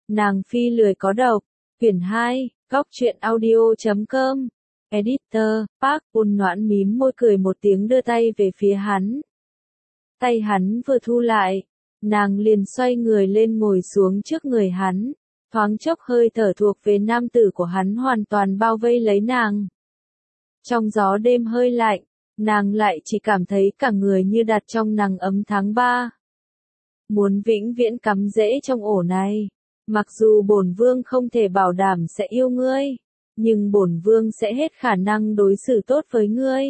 Nàng phi lười có độc. Quyển 2, Góc truyện audio.com. Editor, Park Bun Noãn mím môi cười một tiếng đưa tay về phía hắn. Tay hắn vừa thu lại, nàng liền xoay người lên ngồi xuống trước người hắn. Thoáng chốc hơi thở thuộc về nam tử của hắn hoàn toàn bao vây lấy nàng. Trong gió đêm hơi lạnh, nàng lại chỉ cảm thấy cả người như đặt trong nắng ấm tháng 3. Muốn vĩnh viễn cắm rễ trong ổ này. Mặc dù bổn vương không thể bảo đảm sẽ yêu ngươi, nhưng bổn vương sẽ hết khả năng đối xử tốt với ngươi.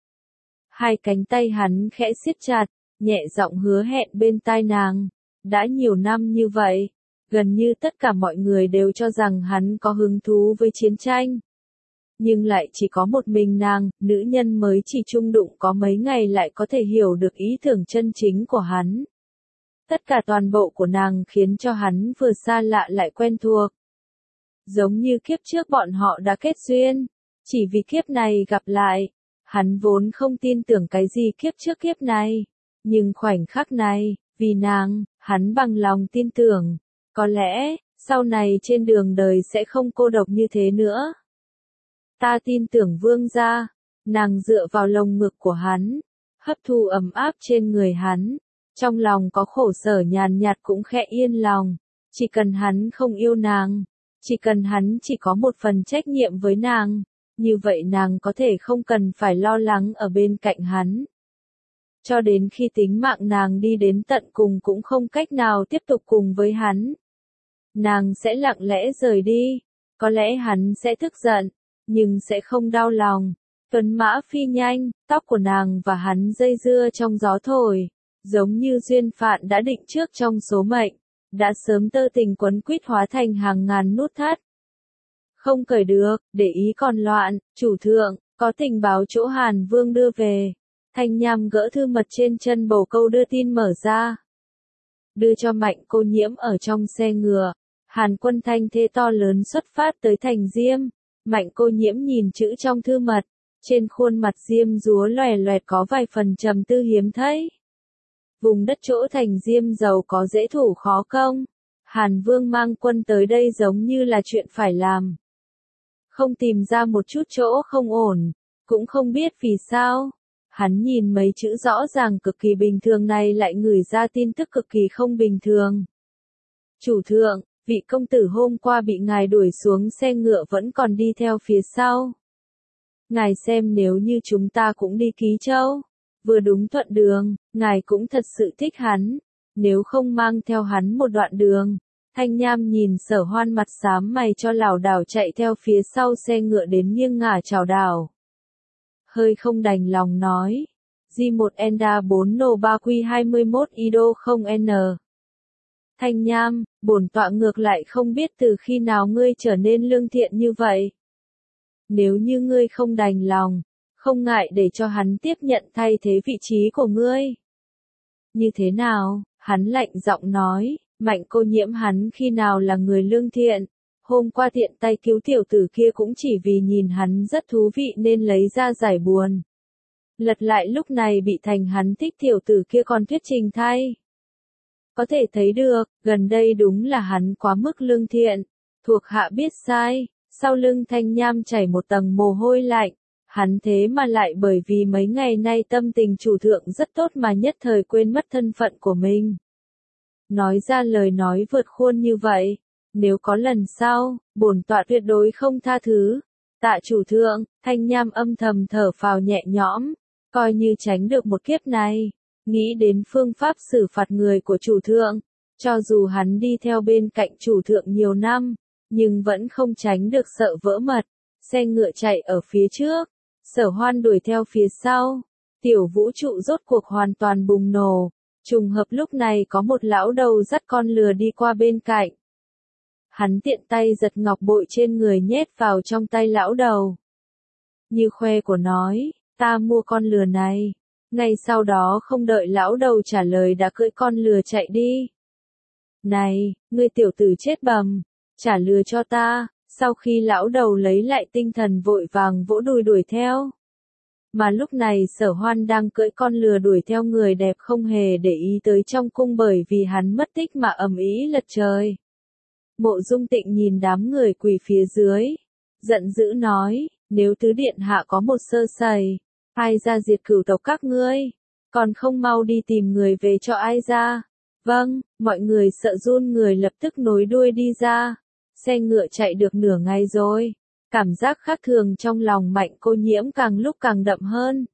Hai cánh tay hắn khẽ siết chặt, nhẹ giọng hứa hẹn bên tai nàng. Đã nhiều năm như vậy, gần như tất cả mọi người đều cho rằng hắn có hứng thú với chiến tranh. Nhưng lại chỉ có một mình nàng, nữ nhân mới chỉ chung đụng có mấy ngày lại có thể hiểu được ý tưởng chân chính của hắn. Tất cả toàn bộ của nàng khiến cho hắn vừa xa lạ lại quen thuộc. Giống như kiếp trước bọn họ đã kết duyên, chỉ vì kiếp này gặp lại. Hắn vốn không tin tưởng cái gì kiếp trước kiếp này, nhưng khoảnh khắc này, vì nàng, hắn bằng lòng tin tưởng. Có lẽ, sau này trên đường đời sẽ không cô độc như thế nữa. Ta tin tưởng vương gia. Nàng dựa vào lồng ngực của hắn, hấp thu ấm áp trên người hắn. Trong lòng có khổ sở nhàn nhạt cũng khẽ yên lòng. Chỉ cần hắn không yêu nàng, chỉ cần hắn chỉ có một phần trách nhiệm với nàng, như vậy nàng có thể không cần phải lo lắng ở bên cạnh hắn. Cho đến khi tính mạng nàng đi đến tận cùng cũng không cách nào tiếp tục cùng với hắn. Nàng sẽ lặng lẽ rời đi, có lẽ hắn sẽ tức giận, nhưng sẽ không đau lòng. Tuấn mã phi nhanh, tóc của nàng và hắn dây dưa trong gió thổi, giống như duyên phận đã định trước trong số mệnh, đã sớm tơ tình quấn quýt hóa thành hàng ngàn nút thắt. Không cởi được, để ý còn loạn, chủ thượng, có tình báo chỗ Hàn Vương đưa về. Thanh Nham gỡ thư mật trên chân bồ câu đưa tin mở ra. Đưa cho Mạnh Cô Nhiễm ở trong xe ngựa. Hàn Quân thanh thế to lớn xuất phát tới thành Diêm. Mạnh Cô Nhiễm nhìn chữ trong thư mật. Trên khuôn mặt diêm dúa loè loẹt có vài phần trầm tư hiếm thấy. Vùng đất chỗ thành Diêm giàu có dễ thủ khó công. Hàn Vương mang quân tới đây giống như là chuyện phải làm. Không tìm ra một chút chỗ không ổn, cũng không biết vì sao. Hắn nhìn mấy chữ rõ ràng cực kỳ bình thường này lại ngửi ra tin tức cực kỳ không bình thường. Chủ thượng, vị công tử hôm qua bị ngài đuổi xuống xe ngựa vẫn còn đi theo phía sau. Ngài xem nếu như chúng ta cũng đi Ký Châu, vừa đúng thuận đường, ngài cũng thật sự thích hắn, nếu không mang theo hắn một đoạn đường. Thanh Nham nhìn Sở Hoan mặt xám mày cho lảo đảo chạy theo phía sau xe ngựa đến nghiêng ngả chào đảo. Hơi không đành lòng nói. G1 Enda 4 No 3 Q 21 Ido 0 N. Thanh Nham, bổn tọa ngược lại không biết từ khi nào ngươi trở nên lương thiện như vậy. Nếu như ngươi không đành lòng, không ngại để cho hắn tiếp nhận thay thế vị trí của ngươi. Như thế nào? Hắn lạnh giọng nói. Mạnh Cô Nhiễm hắn khi nào là người lương thiện, hôm qua tiện tay cứu tiểu tử kia cũng chỉ vì nhìn hắn rất thú vị nên lấy ra giải buồn. Lật lại lúc này bị thành hắn thích tiểu tử kia còn thuyết trình thay. Có thể thấy được, gần đây đúng là hắn quá mức lương thiện, thuộc hạ biết sai, sau lưng Thanh Nham chảy một tầng mồ hôi lạnh, hắn thế mà lại bởi vì mấy ngày nay tâm tình chủ thượng rất tốt mà nhất thời quên mất thân phận của mình. Nói ra lời nói vượt khuôn như vậy, nếu có lần sau, bổn tọa tuyệt đối không tha thứ. Tạ chủ thượng, Thanh Nham âm thầm thở phào nhẹ nhõm, coi như tránh được một kiếp này. Nghĩ đến phương pháp xử phạt người của chủ thượng, cho dù hắn đi theo bên cạnh chủ thượng nhiều năm, nhưng vẫn không tránh được sợ vỡ mật. Xe ngựa chạy ở phía trước, Sở Hoan đuổi theo phía sau, tiểu vũ trụ rốt cuộc hoàn toàn bùng nổ. Trùng hợp lúc này có một lão đầu dắt con lừa đi qua bên cạnh. Hắn tiện tay giật ngọc bội trên người nhét vào trong tay lão đầu. Như khoe của nói, ta mua con lừa này. Ngay sau đó không đợi lão đầu trả lời đã cưỡi con lừa chạy đi. Này, ngươi tiểu tử chết bầm, trả lừa cho ta. Sau khi lão đầu lấy lại tinh thần vội vàng vỗ đùi đuổi theo. Mà lúc này Sở Hoan đang cưỡi con lừa đuổi theo người đẹp không hề để ý tới trong cung bởi vì hắn mất tích mà ầm ĩ lật trời. Mộ Dung Tịnh nhìn đám người quỳ phía dưới, giận dữ nói, nếu tứ điện hạ có một sơ sẩy, ai ra diệt cửu tộc các ngươi, còn không mau đi tìm người về cho ai ra. Vâng, mọi người sợ run người lập tức nối đuôi đi ra, xe ngựa chạy được nửa ngày rồi, cảm giác khác thường trong lòng Mạnh Cô Nhiễm càng lúc càng đậm hơn.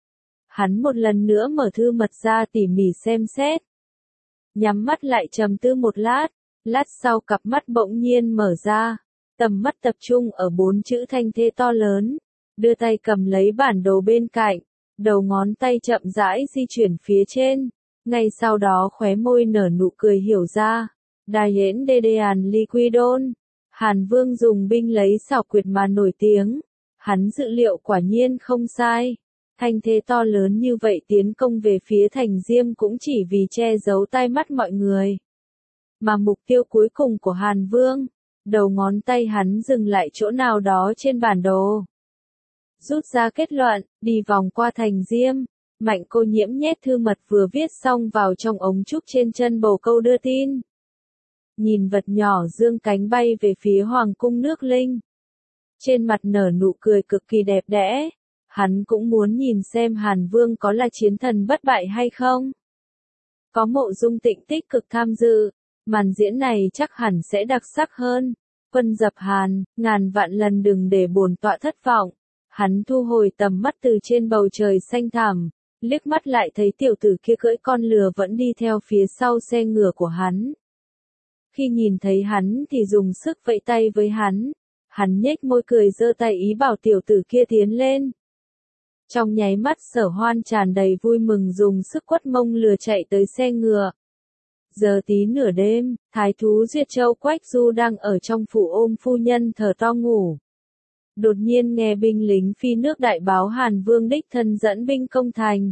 Hắn một lần nữa mở thư mật ra tỉ mỉ xem xét, nhắm mắt lại trầm tư một lát, lát sau cặp mắt bỗng nhiên mở ra, tầm mắt tập trung ở 4 chữ thanh thê to lớn, đưa tay cầm lấy bản đồ bên cạnh, đầu ngón tay chậm rãi di chuyển phía trên, ngay sau đó khóe môi nở nụ cười hiểu ra, Dayen Dedean Liquidon, Hàn Vương dùng binh lấy xảo quyệt mà nổi tiếng, hắn dự liệu quả nhiên không sai. Thanh thế to lớn như vậy tiến công về phía thành Diêm cũng chỉ vì che giấu tai mắt mọi người. Mà mục tiêu cuối cùng của Hàn Vương, đầu ngón tay hắn dừng lại chỗ nào đó trên bản đồ. Rút ra kết luận, đi vòng qua thành Diêm, Mạnh Cô Nhiễm nhét thư mật vừa viết xong vào trong ống trúc trên chân bồ câu đưa tin. Nhìn vật nhỏ dương cánh bay về phía Hoàng cung nước Linh. Trên mặt nở nụ cười cực kỳ đẹp đẽ. Hắn cũng muốn nhìn xem Hàn Vương có là chiến thần bất bại hay không. Có Mộ Dung Tịnh tích cực tham dự, màn diễn này chắc hẳn sẽ đặc sắc hơn. Quân dập Hàn, ngàn vạn lần đừng để bổn tọa thất vọng. Hắn thu hồi tầm mắt từ trên bầu trời xanh thẳm, liếc mắt lại thấy tiểu tử kia cưỡi con lừa vẫn đi theo phía sau xe ngựa của hắn. Khi nhìn thấy hắn thì dùng sức vẫy tay với hắn. Hắn nhếch môi cười giơ tay ý bảo tiểu tử kia tiến lên. Trong nháy mắt Sở Hoan tràn đầy vui mừng dùng sức quất mông lừa chạy tới xe ngựa. Giờ tí nửa đêm, thái thú Duyệt Châu Quách Du đang ở trong phủ ôm phu nhân thở to ngủ. Đột nhiên nghe binh lính phi nước đại báo Hàn Vương đích thân dẫn binh công thành.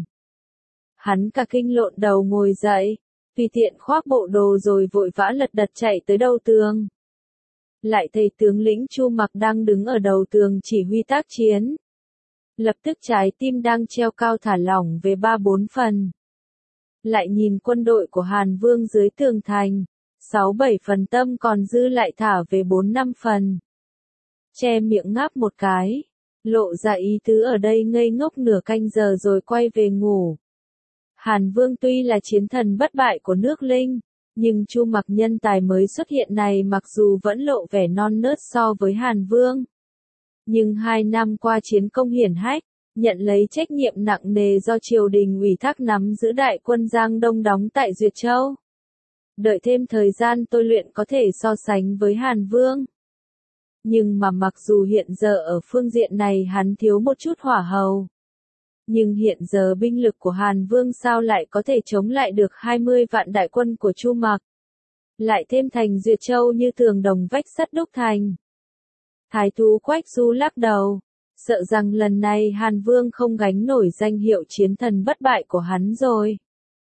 Hắn cả kinh lộn đầu ngồi dậy, tùy tiện khoác bộ đồ rồi vội vã lật đật chạy tới đầu tường. Lại thấy tướng lĩnh Chu Mặc đang đứng ở đầu tường chỉ huy tác chiến. Lập tức trái tim đang treo cao thả lỏng về 3-4 phần. Lại nhìn quân đội của Hàn Vương dưới tường thành, 6-7 phần tâm còn dư lại thả về 4-5 phần. Che miệng ngáp một cái, lộ ra ý tứ ở đây ngây ngốc nửa canh giờ rồi quay về ngủ. Hàn Vương tuy là chiến thần bất bại của nước Linh, nhưng Chu Mặc nhân tài mới xuất hiện này mặc dù vẫn lộ vẻ non nớt so với Hàn Vương. Nhưng 2 năm qua chiến công hiển hách, nhận lấy trách nhiệm nặng nề do triều đình ủy thác nắm giữ đại quân Giang Đông đóng tại Duyệt Châu. Đợi thêm thời gian tôi luyện có thể so sánh với Hàn Vương. Nhưng mà mặc dù hiện giờ ở phương diện này hắn thiếu một chút hỏa hầu. Nhưng hiện giờ binh lực của Hàn Vương sao lại có thể chống lại được 20 vạn đại quân của Chu Mặc. Lại thêm thành Duyệt Châu như tường đồng vách sắt đúc thành. Thái thú Quách Du lắc đầu, sợ rằng lần này Hàn Vương không gánh nổi danh hiệu chiến thần bất bại của hắn rồi.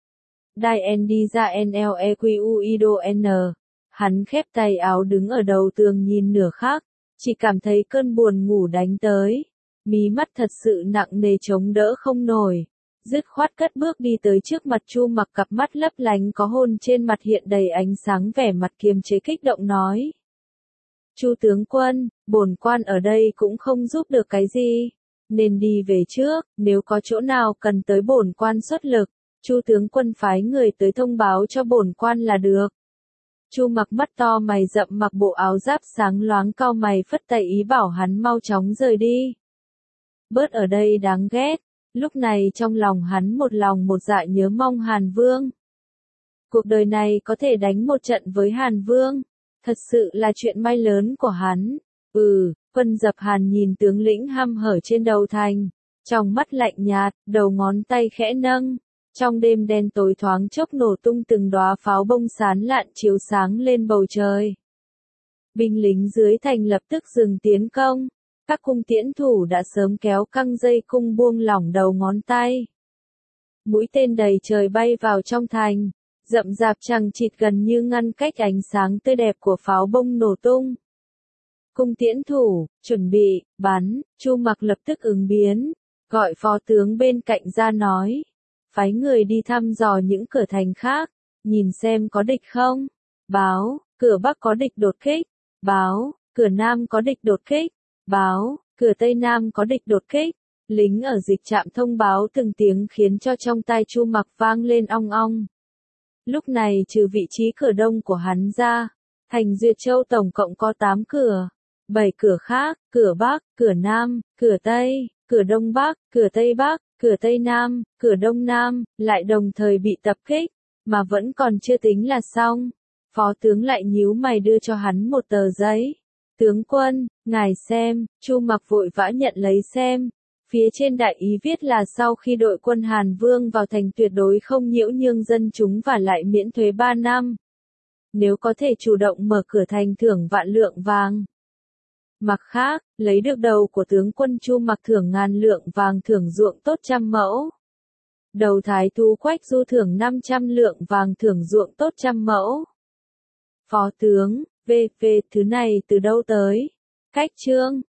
Dien đi ra NLEQUIDO. Hắn khép tay áo đứng ở đầu tường nhìn nửa khác, chỉ cảm thấy cơn buồn ngủ đánh tới. Mí mắt thật sự nặng nề chống đỡ không nổi. Dứt khoát cất bước đi tới trước mặt Chu Mặc, cặp mắt lấp lánh có hôn trên mặt hiện đầy ánh sáng, vẻ mặt kiềm chế kích động nói. Chu tướng quân, bổn quan ở đây cũng không giúp được cái gì, nên đi về trước, nếu có chỗ nào cần tới bổn quan xuất lực, Chu tướng quân phái người tới thông báo cho bổn quan là được. Chu Mặc mắt to mày rậm mặc bộ áo giáp sáng loáng cau mày phất tay ý bảo hắn mau chóng rời đi. Bớt ở đây đáng ghét, lúc này trong lòng hắn một lòng một dạ nhớ mong Hàn Vương. Cuộc đời này có thể đánh một trận với Hàn Vương, thật sự là chuyện may lớn của hắn. Quân dập Hàn nhìn tướng lĩnh hăm hở trên đầu thành, trong mắt lạnh nhạt, đầu ngón tay khẽ nâng. Trong đêm đen tối thoáng chốc nổ tung từng đóa pháo bông sán lạn chiếu sáng lên bầu trời. Binh lính dưới thành lập tức dừng tiến công. Các cung tiễn thủ đã sớm kéo căng dây cung buông lỏng đầu ngón tay. Mũi tên đầy trời bay vào trong thành, rậm rạp chằng chịt gần như ngăn cách ánh sáng tươi đẹp của pháo bông nổ tung. Cung tiễn thủ, chuẩn bị, bắn, Chu Mặc lập tức ứng biến, gọi phó tướng bên cạnh ra nói. Phái người đi thăm dò những cửa thành khác, nhìn xem có địch không. Báo, cửa Bắc có địch đột kích, báo, cửa Nam có địch đột kích, báo, cửa Tây Nam có địch đột kích. Lính ở dịch trạm thông báo từng tiếng khiến cho trong tai Chu Mặc vang lên ong ong. Lúc này trừ vị trí cửa đông của hắn ra, thành Duyệt Châu tổng cộng có 8 cửa, 7 cửa khác, cửa Bắc, cửa Nam, cửa Tây, cửa Đông Bắc, cửa Tây Bắc, cửa Tây Nam, cửa Đông Nam, lại đồng thời bị tập kích, mà vẫn còn chưa tính là xong. Phó tướng lại nhíu mày đưa cho hắn một tờ giấy. Tướng quân, ngài xem, Chu Mặc vội vã nhận lấy xem. Phía trên đại ý viết là sau khi đội quân Hàn Vương vào thành tuyệt đối không nhiễu nhương dân chúng và lại miễn thuế 3 năm. Nếu có thể chủ động mở cửa thành thưởng vạn lượng vàng. Mặt khác, lấy được đầu của tướng quân Chu Mặc thưởng 1000 lượng vàng thưởng ruộng tốt 100 mẫu. Đầu thái thú Quách Du thưởng 500 lượng vàng thưởng ruộng tốt 100 mẫu. Phó tướng, về thứ này từ đâu tới? Cách trương,